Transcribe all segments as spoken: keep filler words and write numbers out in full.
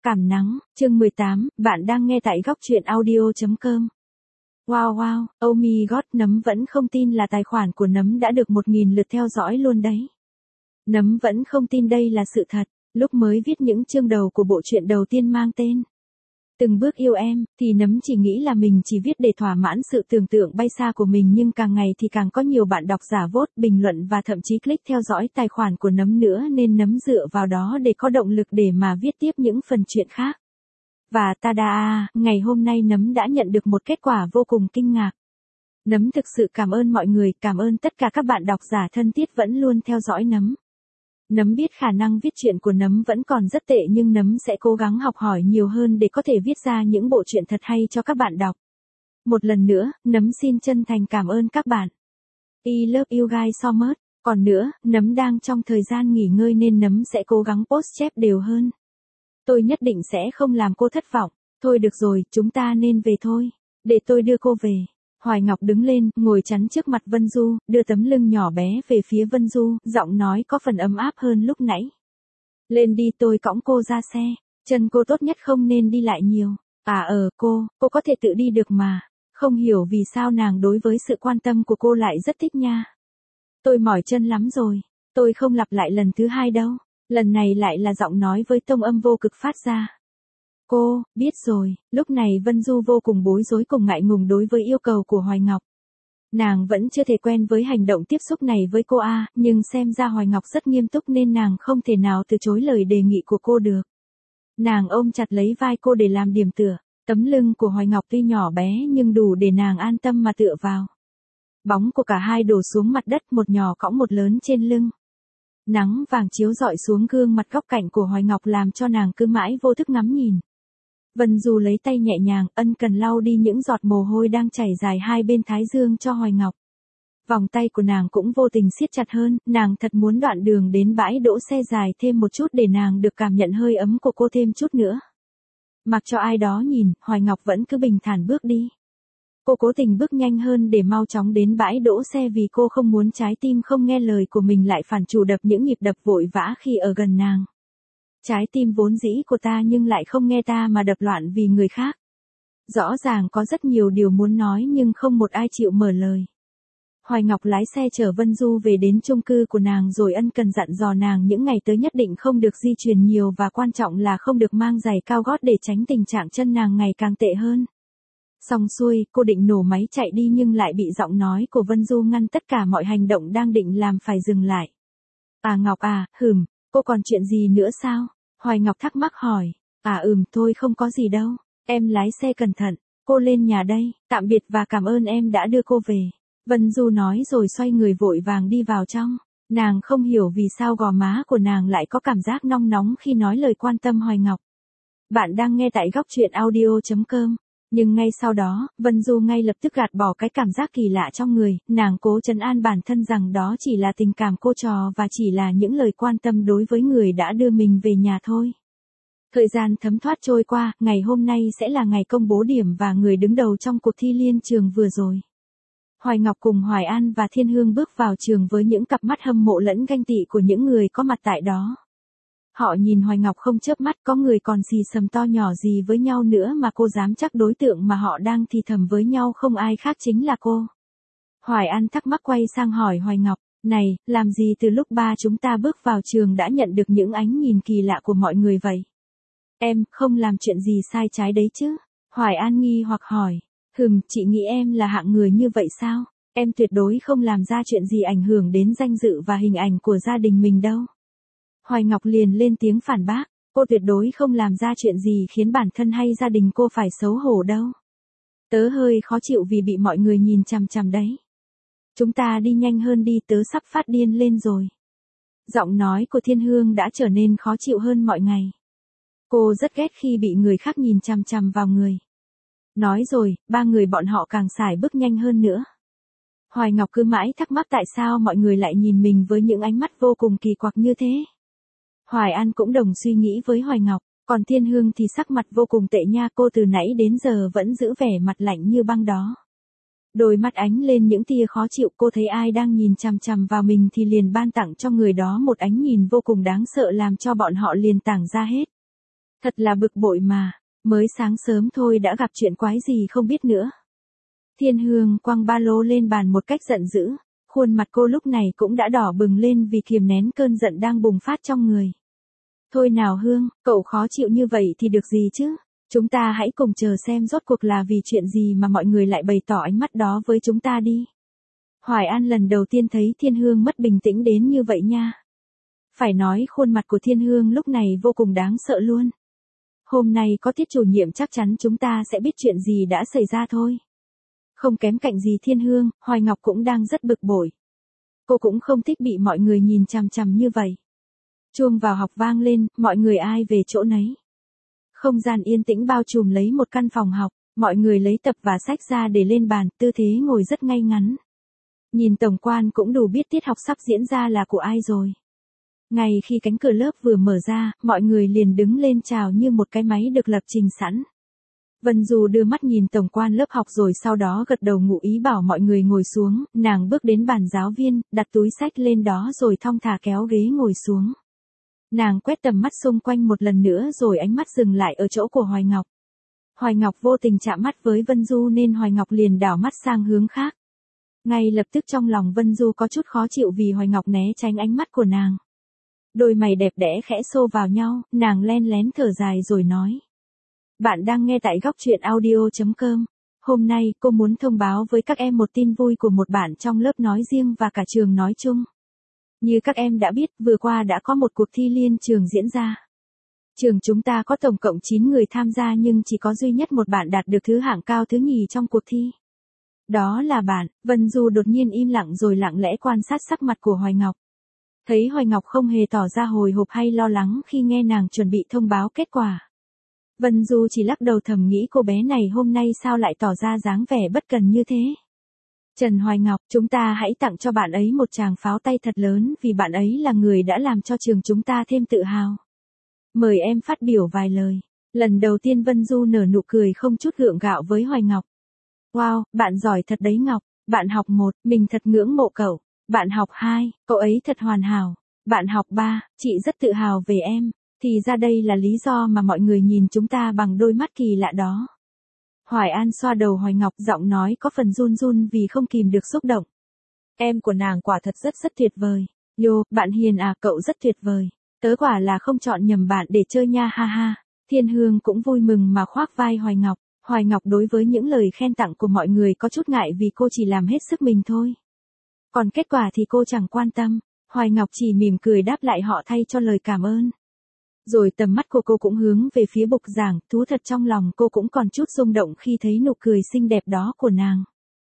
Cảm nắng, chương mười tám, bạn đang nghe tại góc truyện audio chấm com. Wow wow, oh my god, Nấm vẫn không tin là tài khoản của Nấm đã được một nghìn lượt theo dõi luôn đấy. Nấm vẫn không tin đây là sự thật, lúc mới viết những chương đầu của bộ truyện đầu tiên mang tên Từng bước yêu em, thì Nấm chỉ nghĩ là mình chỉ viết để thỏa mãn sự tưởng tượng bay xa của mình, nhưng càng ngày thì càng có nhiều bạn đọc giả vote, bình luận và thậm chí click theo dõi tài khoản của Nấm nữa, nên Nấm dựa vào đó để có động lực để mà viết tiếp những phần chuyện khác. Và tada, ngày hôm nay Nấm đã nhận được một kết quả vô cùng kinh ngạc. Nấm thực sự cảm ơn mọi người, cảm ơn tất cả các bạn độc giả thân thiết vẫn luôn theo dõi Nấm. Nấm biết khả năng viết truyện của Nấm vẫn còn rất tệ, nhưng Nấm sẽ cố gắng học hỏi nhiều hơn để có thể viết ra những bộ truyện thật hay cho các bạn đọc. Một lần nữa, Nấm xin chân thành cảm ơn các bạn. I love you guys so much. Còn nữa, Nấm đang trong thời gian nghỉ ngơi nên Nấm sẽ cố gắng post chép đều hơn. Tôi nhất định sẽ không làm cô thất vọng. Thôi được rồi, chúng ta nên về thôi. Để tôi đưa cô về. Hoài Ngọc đứng lên, ngồi chắn trước mặt Vân Du, đưa tấm lưng nhỏ bé về phía Vân Du, giọng nói có phần ấm áp hơn lúc nãy. Lên đi, tôi cõng cô ra xe. Chân cô tốt nhất không nên đi lại nhiều. À ờ, cô, cô có thể tự đi được mà. Không hiểu vì sao nàng đối với sự quan tâm của cô lại rất thích nha. Tôi mỏi chân lắm rồi. Tôi không lặp lại lần thứ hai đâu. Lần này lại là giọng nói với tông âm vô cực phát ra. Cô, biết rồi, lúc này Vân Du vô cùng bối rối cùng ngại ngùng đối với yêu cầu của Hoài Ngọc. Nàng vẫn chưa thể quen với hành động tiếp xúc này với cô A, nhưng xem ra Hoài Ngọc rất nghiêm túc nên nàng không thể nào từ chối lời đề nghị của cô được. Nàng ôm chặt lấy vai cô để làm điểm tựa, tấm lưng của Hoài Ngọc tuy nhỏ bé nhưng đủ để nàng an tâm mà tựa vào. Bóng của cả hai đổ xuống mặt đất, một nhỏ cõng một lớn trên lưng. Nắng vàng chiếu rọi xuống gương mặt góc cạnh của Hoài Ngọc làm cho nàng cứ mãi vô thức ngắm nhìn. Vân Du lấy tay nhẹ nhàng ân cần lau đi những giọt mồ hôi đang chảy dài hai bên thái dương cho Hoài Ngọc. Vòng tay của nàng cũng vô tình siết chặt hơn, nàng thật muốn đoạn đường đến bãi đỗ xe dài thêm một chút để nàng được cảm nhận hơi ấm của cô thêm chút nữa. Mặc cho ai đó nhìn, Hoài Ngọc vẫn cứ bình thản bước đi. Cô cố tình bước nhanh hơn để mau chóng đến bãi đỗ xe vì cô không muốn trái tim không nghe lời của mình lại phản chủ đập những nhịp đập vội vã khi ở gần nàng. Trái tim vốn dĩ của ta nhưng lại không nghe ta mà đập loạn vì người khác. Rõ ràng có rất nhiều điều muốn nói nhưng không một ai chịu mở lời. Hoài Ngọc lái xe chở Vân Du về đến chung cư của nàng rồi ân cần dặn dò nàng những ngày tới nhất định không được di chuyển nhiều và quan trọng là không được mang giày cao gót để tránh tình trạng chân nàng ngày càng tệ hơn. Xong xuôi, cô định nổ máy chạy đi nhưng lại bị giọng nói của Vân Du ngăn tất cả mọi hành động đang định làm phải dừng lại. À Ngọc à, hừm, cô còn chuyện gì nữa sao? Hoài Ngọc thắc mắc hỏi. À ừm, thôi không có gì đâu. Em lái xe cẩn thận, cô lên nhà đây, tạm biệt và cảm ơn em đã đưa cô về. Vân Du nói rồi xoay người vội vàng đi vào trong. Nàng không hiểu vì sao gò má của nàng lại có cảm giác nóng nóng khi nói lời quan tâm Hoài Ngọc. Bạn đang nghe tại góc truyện audio chấm com. Nhưng ngay sau đó, Vân Du ngay lập tức gạt bỏ cái cảm giác kỳ lạ trong người, nàng cố trấn an bản thân rằng đó chỉ là tình cảm cô trò và chỉ là những lời quan tâm đối với người đã đưa mình về nhà thôi. Thời gian thấm thoát trôi qua, ngày hôm nay sẽ là ngày công bố điểm và người đứng đầu trong cuộc thi liên trường vừa rồi. Hoài Ngọc cùng Hoài An và Thiên Hương bước vào trường với những cặp mắt hâm mộ lẫn ganh tị của những người có mặt tại đó. Họ nhìn Hoài Ngọc không chớp mắt, có người còn xì xầm to nhỏ gì với nhau nữa mà cô dám chắc đối tượng mà họ đang thì thầm với nhau không ai khác chính là cô. Hoài An thắc mắc quay sang hỏi Hoài Ngọc, này, làm gì từ lúc ba chúng ta bước vào trường đã nhận được những ánh nhìn kỳ lạ của mọi người vậy? Em, không làm chuyện gì sai trái đấy chứ? Hoài An nghi hoặc hỏi, hừm, chị nghĩ em là hạng người như vậy sao? Em tuyệt đối không làm ra chuyện gì ảnh hưởng đến danh dự và hình ảnh của gia đình mình đâu. Hoài Ngọc liền lên tiếng phản bác, cô tuyệt đối không làm ra chuyện gì khiến bản thân hay gia đình cô phải xấu hổ đâu. Tớ hơi khó chịu vì bị mọi người nhìn chằm chằm đấy. Chúng ta đi nhanh hơn đi, tớ sắp phát điên lên rồi. Giọng nói của Thiên Hương đã trở nên khó chịu hơn mọi ngày. Cô rất ghét khi bị người khác nhìn chằm chằm vào người. Nói rồi, ba người bọn họ càng sải bước nhanh hơn nữa. Hoài Ngọc cứ mãi thắc mắc tại sao mọi người lại nhìn mình với những ánh mắt vô cùng kỳ quặc như thế. Hoài An cũng đồng suy nghĩ với Hoài Ngọc, còn Thiên Hương thì sắc mặt vô cùng tệ nha, cô từ nãy đến giờ vẫn giữ vẻ mặt lạnh như băng đó. Đôi mắt ánh lên những tia khó chịu, cô thấy ai đang nhìn chằm chằm vào mình thì liền ban tặng cho người đó một ánh nhìn vô cùng đáng sợ làm cho bọn họ liền tản ra hết. Thật là bực bội mà, mới sáng sớm thôi đã gặp chuyện quái gì không biết nữa. Thiên Hương quăng ba lô lên bàn một cách giận dữ, khuôn mặt cô lúc này cũng đã đỏ bừng lên vì kiềm nén cơn giận đang bùng phát trong người. Thôi nào Hương, cậu khó chịu như vậy thì được gì chứ? Chúng ta hãy cùng chờ xem rốt cuộc là vì chuyện gì mà mọi người lại bày tỏ ánh mắt đó với chúng ta đi. Hoài An lần đầu tiên thấy Thiên Hương mất bình tĩnh đến như vậy nha. Phải nói khuôn mặt của Thiên Hương lúc này vô cùng đáng sợ luôn. Hôm nay có tiết chủ nhiệm chắc chắn chúng ta sẽ biết chuyện gì đã xảy ra thôi. Không kém cạnh gì Thiên Hương, Hoài Ngọc cũng đang rất bực bội. Cô cũng không thích bị mọi người nhìn chằm chằm như vậy. Chuông vào học vang lên, mọi người ai về chỗ nấy. Không gian yên tĩnh bao trùm lấy một căn phòng học, mọi người lấy tập và sách ra để lên bàn, tư thế ngồi rất ngay ngắn. Nhìn tổng quan cũng đủ biết tiết học sắp diễn ra là của ai rồi. Ngay khi cánh cửa lớp vừa mở ra, mọi người liền đứng lên chào như một cái máy được lập trình sẵn. Vân Du đưa mắt nhìn tổng quan lớp học rồi sau đó gật đầu ngụ ý bảo mọi người ngồi xuống, nàng bước đến bàn giáo viên, đặt túi sách lên đó rồi thong thả kéo ghế ngồi xuống. Nàng quét tầm mắt xung quanh một lần nữa rồi ánh mắt dừng lại ở chỗ của Hoài Ngọc. Hoài Ngọc vô tình chạm mắt với Vân Du nên Hoài Ngọc liền đảo mắt sang hướng khác. Ngay lập tức trong lòng Vân Du có chút khó chịu vì Hoài Ngọc né tránh ánh mắt của nàng. Đôi mày đẹp đẽ khẽ xô vào nhau, nàng len lén thở dài rồi nói. Bạn đang nghe tại góc truyện audio chấm com. Hôm nay cô muốn thông báo với các em một tin vui của một bạn trong lớp nói riêng và cả trường nói chung. Như các em đã biết, vừa qua đã có một cuộc thi liên trường diễn ra. Trường chúng ta có tổng cộng chín người tham gia nhưng chỉ có duy nhất một bạn đạt được thứ hạng cao thứ nhì trong cuộc thi. Đó là bạn. Vân Du đột nhiên im lặng rồi lặng lẽ quan sát sắc mặt của Hoài Ngọc. Thấy Hoài Ngọc không hề tỏ ra hồi hộp hay lo lắng khi nghe nàng chuẩn bị thông báo kết quả. Vân Du chỉ lắc đầu thầm nghĩ cô bé này hôm nay sao lại tỏ ra dáng vẻ bất cần như thế. Trần Hoài Ngọc, chúng ta hãy tặng cho bạn ấy một tràng pháo tay thật lớn vì bạn ấy là người đã làm cho trường chúng ta thêm tự hào. Mời em phát biểu vài lời. Lần đầu tiên Vân Du nở nụ cười không chút gượng gạo với Hoài Ngọc. Wow, bạn giỏi thật đấy Ngọc. Bạn học một, mình thật ngưỡng mộ cậu. Bạn học hai, cậu ấy thật hoàn hảo. Bạn học ba, chị rất tự hào về em. Thì ra đây là lý do mà mọi người nhìn chúng ta bằng đôi mắt kỳ lạ đó. Hoài An xoa đầu Hoài Ngọc, giọng nói có phần run run vì không kìm được xúc động. Em của nàng quả thật rất rất tuyệt vời. Yo, bạn hiền à, cậu rất tuyệt vời. Tớ quả là không chọn nhầm bạn để chơi nha ha ha. Thiên Hương cũng vui mừng mà khoác vai Hoài Ngọc. Hoài Ngọc đối với những lời khen tặng của mọi người có chút ngại vì cô chỉ làm hết sức mình thôi. Còn kết quả thì cô chẳng quan tâm. Hoài Ngọc chỉ mỉm cười đáp lại họ thay cho lời cảm ơn. Rồi tầm mắt của cô cũng hướng về phía bục giảng, thú thật trong lòng cô cũng còn chút rung động khi thấy nụ cười xinh đẹp đó của nàng.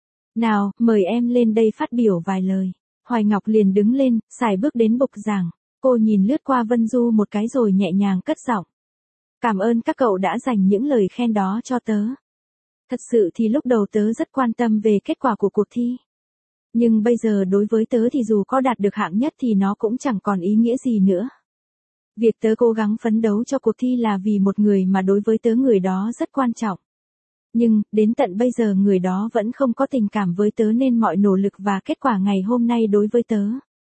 Nào, mời em lên đây phát biểu vài lời. Hoài Ngọc liền đứng lên, sải bước đến bục giảng. Cô nhìn lướt qua Vân Du một cái rồi nhẹ nhàng cất giọng. Cảm ơn các cậu đã dành những lời khen đó cho tớ. Thật sự thì lúc đầu tớ rất quan tâm về kết quả của cuộc thi. Nhưng bây giờ đối với tớ thì dù có đạt được hạng nhất thì nó cũng chẳng còn ý nghĩa gì nữa. Việc tớ cố gắng phấn đấu cho cuộc thi là vì một người mà đối với tớ người đó rất quan trọng. Nhưng, đến tận bây giờ người đó vẫn không có tình cảm với tớ nên mọi nỗ lực và kết quả ngày hôm nay đối với tớ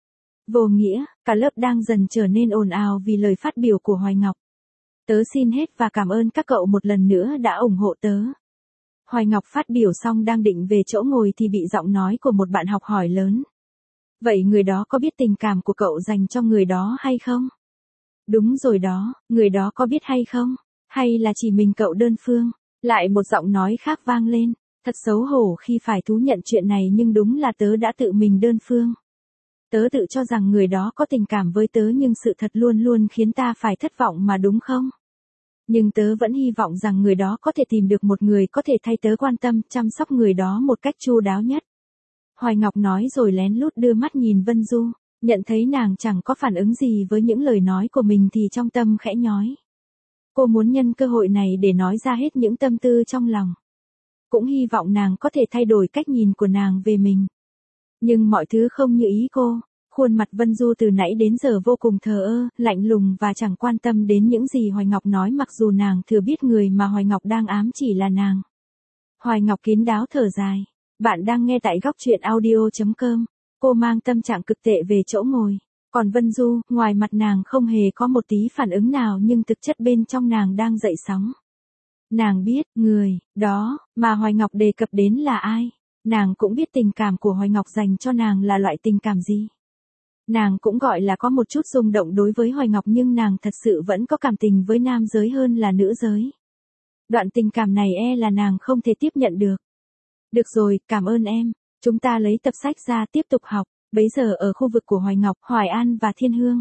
vô nghĩa. Cả lớp đang dần trở nên ồn ào vì lời phát biểu của Hoài Ngọc. Tớ xin hết và cảm ơn các cậu một lần nữa đã ủng hộ tớ. Hoài Ngọc phát biểu xong đang định về chỗ ngồi thì bị giọng nói của một bạn học hỏi lớn. Vậy người đó có biết tình cảm của cậu dành cho người đó hay không? Đúng rồi đó, người đó có biết hay không? Hay là chỉ mình cậu đơn phương? Lại một giọng nói khác vang lên. Thật xấu hổ khi phải thú nhận chuyện này nhưng đúng là tớ đã tự mình đơn phương. Tớ tự cho rằng người đó có tình cảm với tớ nhưng sự thật luôn luôn khiến ta phải thất vọng mà đúng không? Nhưng tớ vẫn hy vọng rằng người đó có thể tìm được một người có thể thay tớ quan tâm, chăm sóc người đó một cách chu đáo nhất. Hoài Ngọc nói rồi lén lút đưa mắt nhìn Vân Du, nhận thấy nàng chẳng có phản ứng gì với những lời nói của mình thì trong tâm khẽ nhói. Cô muốn nhân cơ hội này để nói ra hết những tâm tư trong lòng. Cũng hy vọng nàng có thể thay đổi cách nhìn của nàng về mình. Nhưng mọi thứ không như ý cô. Khuôn mặt Vân Du từ nãy đến giờ vô cùng thờ ơ, lạnh lùng và chẳng quan tâm đến những gì Hoài Ngọc nói mặc dù nàng thừa biết người mà Hoài Ngọc đang ám chỉ là nàng. Hoài Ngọc kín đáo thở dài. Bạn đang nghe tại góc truyện audio chấm com. Cô mang tâm trạng cực tệ về chỗ ngồi. Còn Vân Du, ngoài mặt nàng không hề có một tí phản ứng nào nhưng thực chất bên trong nàng đang dậy sóng. Nàng biết, người, đó, mà Hoài Ngọc đề cập đến là ai. Nàng cũng biết tình cảm của Hoài Ngọc dành cho nàng là loại tình cảm gì. Nàng cũng gọi là có một chút rung động đối với Hoài Ngọc nhưng nàng thật sự vẫn có cảm tình với nam giới hơn là nữ giới. Đoạn tình cảm này e là nàng không thể tiếp nhận được. Được rồi, cảm ơn em. Chúng ta lấy tập sách ra tiếp tục học. Bấy giờ ở khu vực của Hoài Ngọc, Hoài An và Thiên Hương.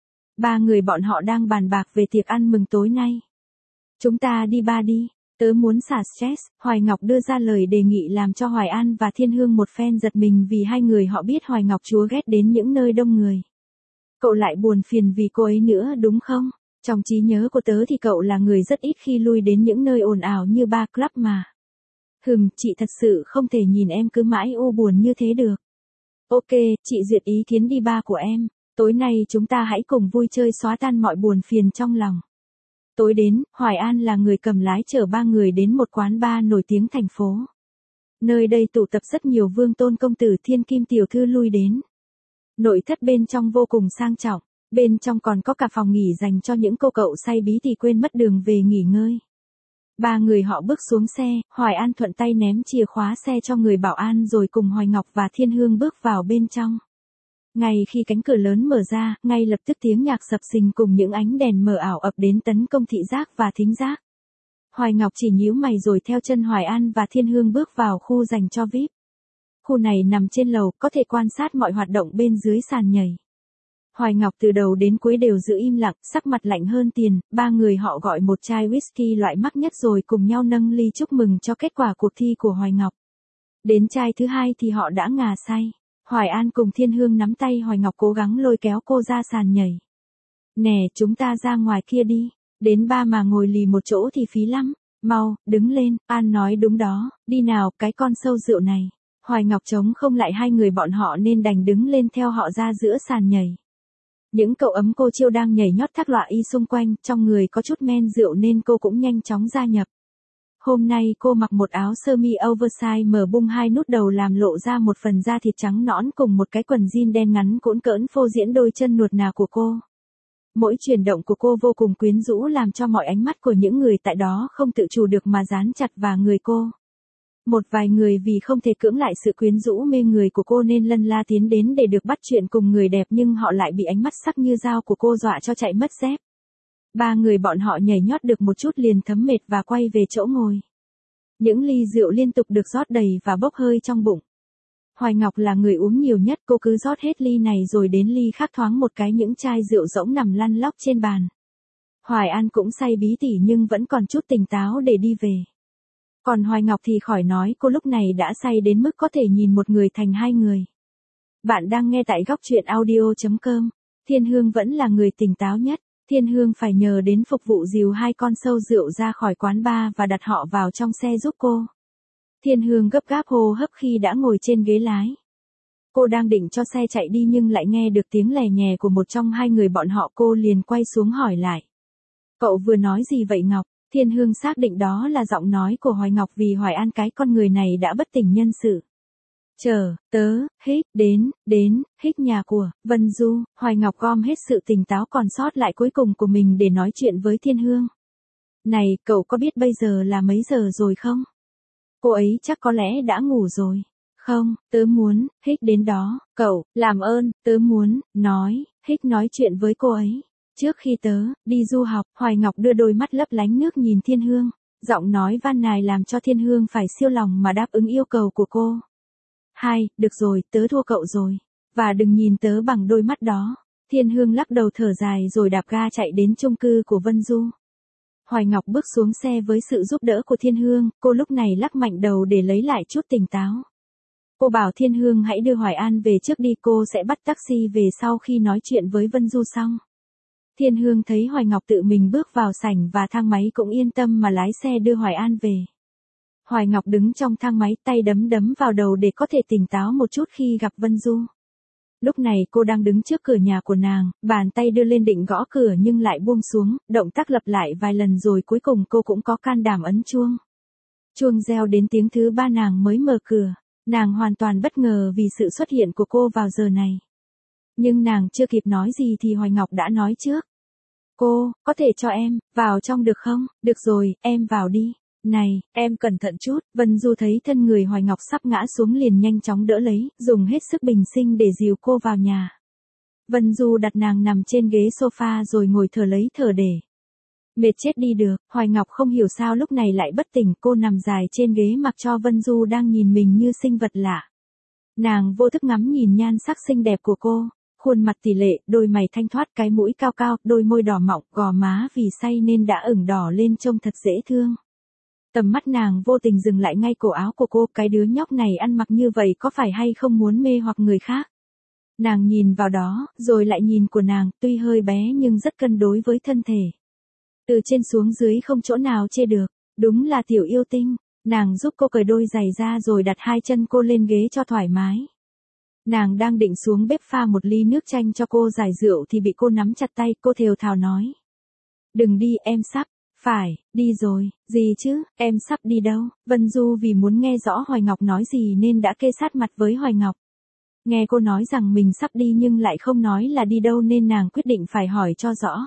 Ba người bọn họ đang bàn bạc về tiệc ăn mừng tối nay. Chúng ta đi ba đi. Tớ muốn xả stress. Hoài Ngọc đưa ra lời đề nghị làm cho Hoài An và Thiên Hương một phen giật mình vì hai người họ biết Hoài Ngọc chúa ghét đến những nơi đông người. Cậu lại buồn phiền vì cô ấy nữa đúng không? Trong trí nhớ của tớ thì cậu là người rất ít khi lui đến những nơi ồn ào như bar club mà. Hừm, chị thật sự không thể nhìn em cứ mãi u buồn như thế được. Ok, chị duyệt ý kiến đi ba của em. Tối nay chúng ta hãy cùng vui chơi xóa tan mọi buồn phiền trong lòng. Tối đến, Hoài An là người cầm lái chở ba người đến một quán bar nổi tiếng thành phố. Nơi đây tụ tập rất nhiều vương tôn công tử thiên kim tiểu thư lui đến. Nội thất bên trong vô cùng sang trọng, bên trong còn có cả phòng nghỉ dành cho những cô cậu say bí thì quên mất đường về nghỉ ngơi. Ba người họ bước xuống xe, Hoài An thuận tay ném chìa khóa xe cho người bảo an rồi cùng Hoài Ngọc và Thiên Hương bước vào bên trong. Ngay khi cánh cửa lớn mở ra, ngay lập tức tiếng nhạc sập sình cùng những ánh đèn mờ ảo ập đến tấn công thị giác và thính giác. Hoài Ngọc chỉ nhíu mày rồi theo chân Hoài An và Thiên Hương bước vào khu dành cho vi ai pi. Khu này nằm trên lầu, có thể quan sát mọi hoạt động bên dưới sàn nhảy. Hoài Ngọc từ đầu đến cuối đều giữ im lặng, sắc mặt lạnh hơn tiền, ba người họ gọi một chai whisky loại mắc nhất rồi cùng nhau nâng ly chúc mừng cho kết quả cuộc thi của Hoài Ngọc. Đến chai thứ hai thì họ đã ngà say. Hoài An cùng Thiên Hương nắm tay Hoài Ngọc cố gắng lôi kéo cô ra sàn nhảy. Nè, chúng ta ra ngoài kia đi, đến ba mà ngồi lì một chỗ thì phí lắm. Mau, đứng lên, An nói đúng đó, đi nào, cái con sâu rượu này. Hoài Ngọc chống không lại hai người bọn họ nên đành đứng lên theo họ ra giữa sàn nhảy. Những cậu ấm cô chiêu đang nhảy nhót thác loạ y xung quanh, trong người có chút men rượu nên cô cũng nhanh chóng gia nhập. Hôm nay cô mặc một áo sơ mi oversize mở bung hai nút đầu làm lộ ra một phần da thịt trắng nõn cùng một cái quần jean đen ngắn cũn cỡn phô diễn đôi chân nuột nà của cô. Mỗi chuyển động của cô vô cùng quyến rũ làm cho mọi ánh mắt của những người tại đó không tự chủ được mà dán chặt vào người cô. Một vài người vì không thể cưỡng lại sự quyến rũ mê người của cô nên lân la tiến đến để được bắt chuyện cùng người đẹp nhưng họ lại bị ánh mắt sắc như dao của cô dọa cho chạy mất dép. Ba người bọn họ nhảy nhót được một chút liền thấm mệt và quay về chỗ ngồi. Những ly rượu liên tục được rót đầy và bốc hơi trong bụng. Hoài Ngọc là người uống nhiều nhất, cô cứ rót hết ly này rồi đến ly khác thoáng một cái những chai rượu rỗng nằm lăn lóc trên bàn. Hoài An cũng say bí tỉ nhưng vẫn còn chút tỉnh táo để đi về. Còn Hoài Ngọc thì khỏi nói, cô lúc này đã say đến mức có thể nhìn một người thành hai người. Bạn đang nghe tại góc truyện audio chấm com. Thiên Hương vẫn là người tỉnh táo nhất. Thiên Hương phải nhờ đến phục vụ dìu hai con sâu rượu ra khỏi quán bar và đặt họ vào trong xe giúp cô. Thiên Hương gấp gáp hô hấp khi đã ngồi trên ghế lái. Cô đang định cho xe chạy đi nhưng lại nghe được tiếng lè nhè của một trong hai người bọn họ, cô liền quay xuống hỏi lại. Cậu vừa nói gì vậy Ngọc? Thiên Hương xác định đó là giọng nói của Hoài Ngọc vì Hoài An cái con người này đã bất tỉnh nhân sự. Chờ, tớ, hít, đến, đến, hít nhà của, Vân Du, Hoài Ngọc gom hết sự tỉnh táo còn sót lại cuối cùng của mình để nói chuyện với Thiên Hương. Này, cậu có biết bây giờ là mấy giờ rồi không? Cô ấy chắc có lẽ đã ngủ rồi. Không, tớ muốn, hít đến đó, cậu, làm ơn, tớ muốn, nói, hít nói chuyện với cô ấy. Trước khi tớ, đi du học, Hoài Ngọc đưa đôi mắt lấp lánh nước nhìn Thiên Hương. Giọng nói van nài làm cho Thiên Hương phải siêu lòng mà đáp ứng yêu cầu của cô. Hai, được rồi, tớ thua cậu rồi. Và đừng nhìn tớ bằng đôi mắt đó. Thiên Hương lắc đầu thở dài rồi đạp ga chạy đến chung cư của Vân Du. Hoài Ngọc bước xuống xe với sự giúp đỡ của Thiên Hương, cô lúc này lắc mạnh đầu để lấy lại chút tỉnh táo. Cô bảo Thiên Hương hãy đưa Hoài An về trước đi, cô sẽ bắt taxi về sau khi nói chuyện với Vân Du xong. Thiên Hương thấy Hoài Ngọc tự mình bước vào sảnh và thang máy cũng yên tâm mà lái xe đưa Hoài An về. Hoài Ngọc đứng trong thang máy tay đấm đấm vào đầu để có thể tỉnh táo một chút khi gặp Vân Du. Lúc này cô đang đứng trước cửa nhà của nàng, bàn tay đưa lên định gõ cửa nhưng lại buông xuống, động tác lặp lại vài lần rồi cuối cùng cô cũng có can đảm ấn chuông. Chuông reo đến tiếng thứ ba nàng mới mở cửa, nàng hoàn toàn bất ngờ vì sự xuất hiện của cô vào giờ này. Nhưng nàng chưa kịp nói gì thì Hoài Ngọc đã nói trước. Cô, có thể cho em, vào trong được không? Được rồi, em vào đi. Này, em cẩn thận chút. Vân Du thấy thân người Hoài Ngọc sắp ngã xuống liền nhanh chóng đỡ lấy, dùng hết sức bình sinh để dìu cô vào nhà. Vân Du đặt nàng nằm trên ghế sofa rồi ngồi thở lấy thở để. Mệt chết đi được, Hoài Ngọc không hiểu sao lúc này lại bất tỉnh, cô nằm dài trên ghế mặc cho Vân Du đang nhìn mình như sinh vật lạ. Nàng vô thức ngắm nhìn nhan sắc xinh đẹp của cô, khuôn mặt tỷ lệ, đôi mày thanh thoát, cái mũi cao cao, đôi môi đỏ mọng, gò má vì say nên đã ửng đỏ lên trông thật dễ thương. Tầm mắt nàng vô tình dừng lại ngay cổ áo của cô, cái đứa nhóc này ăn mặc như vậy có phải hay không muốn mê hoặc người khác? Nàng nhìn vào đó, rồi lại nhìn của nàng, tuy hơi bé nhưng rất cân đối với thân thể. Từ trên xuống dưới không chỗ nào chê được, đúng là tiểu yêu tinh. Nàng giúp cô cởi đôi giày ra rồi đặt hai chân cô lên ghế cho thoải mái. Nàng đang định xuống bếp pha một ly nước chanh cho cô giải rượu thì bị cô nắm chặt tay, cô thều thào nói. Đừng đi, em sắp, phải, đi rồi, gì chứ, em sắp đi đâu? Vân Du vì muốn nghe rõ Hoài Ngọc nói gì nên đã kê sát mặt với Hoài Ngọc. Nghe cô nói rằng mình sắp đi nhưng lại không nói là đi đâu nên nàng quyết định phải hỏi cho rõ.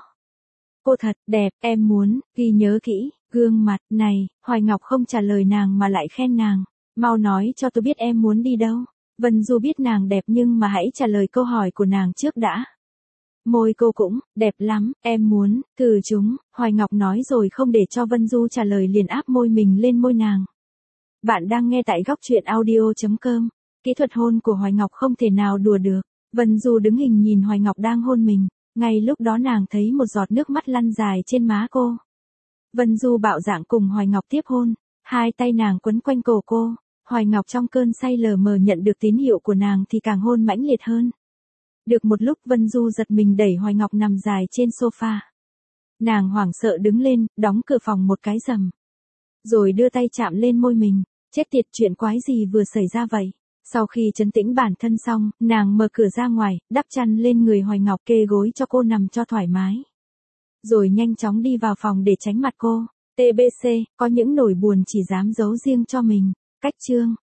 Cô thật đẹp, em muốn, ghi nhớ kỹ, gương mặt, này, Hoài Ngọc không trả lời nàng mà lại khen nàng. Mau nói cho tôi biết em muốn đi đâu. Vân Du biết nàng đẹp nhưng mà hãy trả lời câu hỏi của nàng trước đã. Môi cô cũng, đẹp lắm, em muốn, thử chúng, Hoài Ngọc nói rồi không để cho Vân Du trả lời liền áp môi mình lên môi nàng. Bạn đang nghe tại góc truyện audio chấm com. Kỹ thuật hôn của Hoài Ngọc không thể nào đùa được. Vân Du đứng hình nhìn Hoài Ngọc đang hôn mình. Ngay lúc đó nàng thấy một giọt nước mắt lăn dài trên má cô. Vân Du bạo dạn cùng Hoài Ngọc tiếp hôn. Hai tay nàng quấn quanh cổ cô. Hoài Ngọc trong cơn say lờ mờ nhận được tín hiệu của nàng thì càng hôn mãnh liệt hơn. Được một lúc Vân Du giật mình đẩy Hoài Ngọc nằm dài trên sofa. Nàng hoảng sợ đứng lên, đóng cửa phòng một cái rầm. Rồi đưa tay chạm lên môi mình. Chết tiệt, chuyện quái gì vừa xảy ra vậy? Sau khi trấn tĩnh bản thân xong, nàng mở cửa ra ngoài, đắp chăn lên người Hoài Ngọc, kê gối cho cô nằm cho thoải mái. Rồi nhanh chóng đi vào phòng để tránh mặt cô. tê bê xê, có những nỗi buồn chỉ dám giấu riêng cho mình. Cách chương.